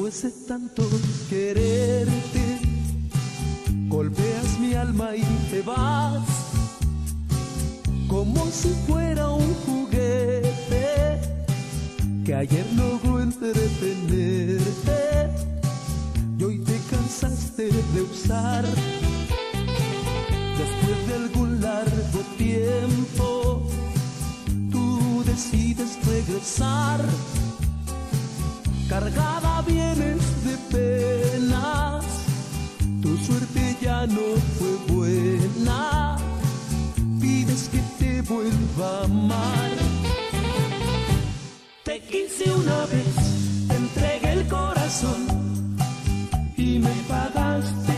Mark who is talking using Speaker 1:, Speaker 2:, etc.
Speaker 1: Después de tanto quererte, golpeas mi alma y te vas, como si fuera un juguete que ayer logró entretenerte y hoy te cansaste de usar. Después de algún largo tiempo, tú decides regresar. Cargada vienes de penas, tu suerte ya no fue buena. Pides que te vuelva a amar. Te quise una vez, te entregué el corazón y me pagaste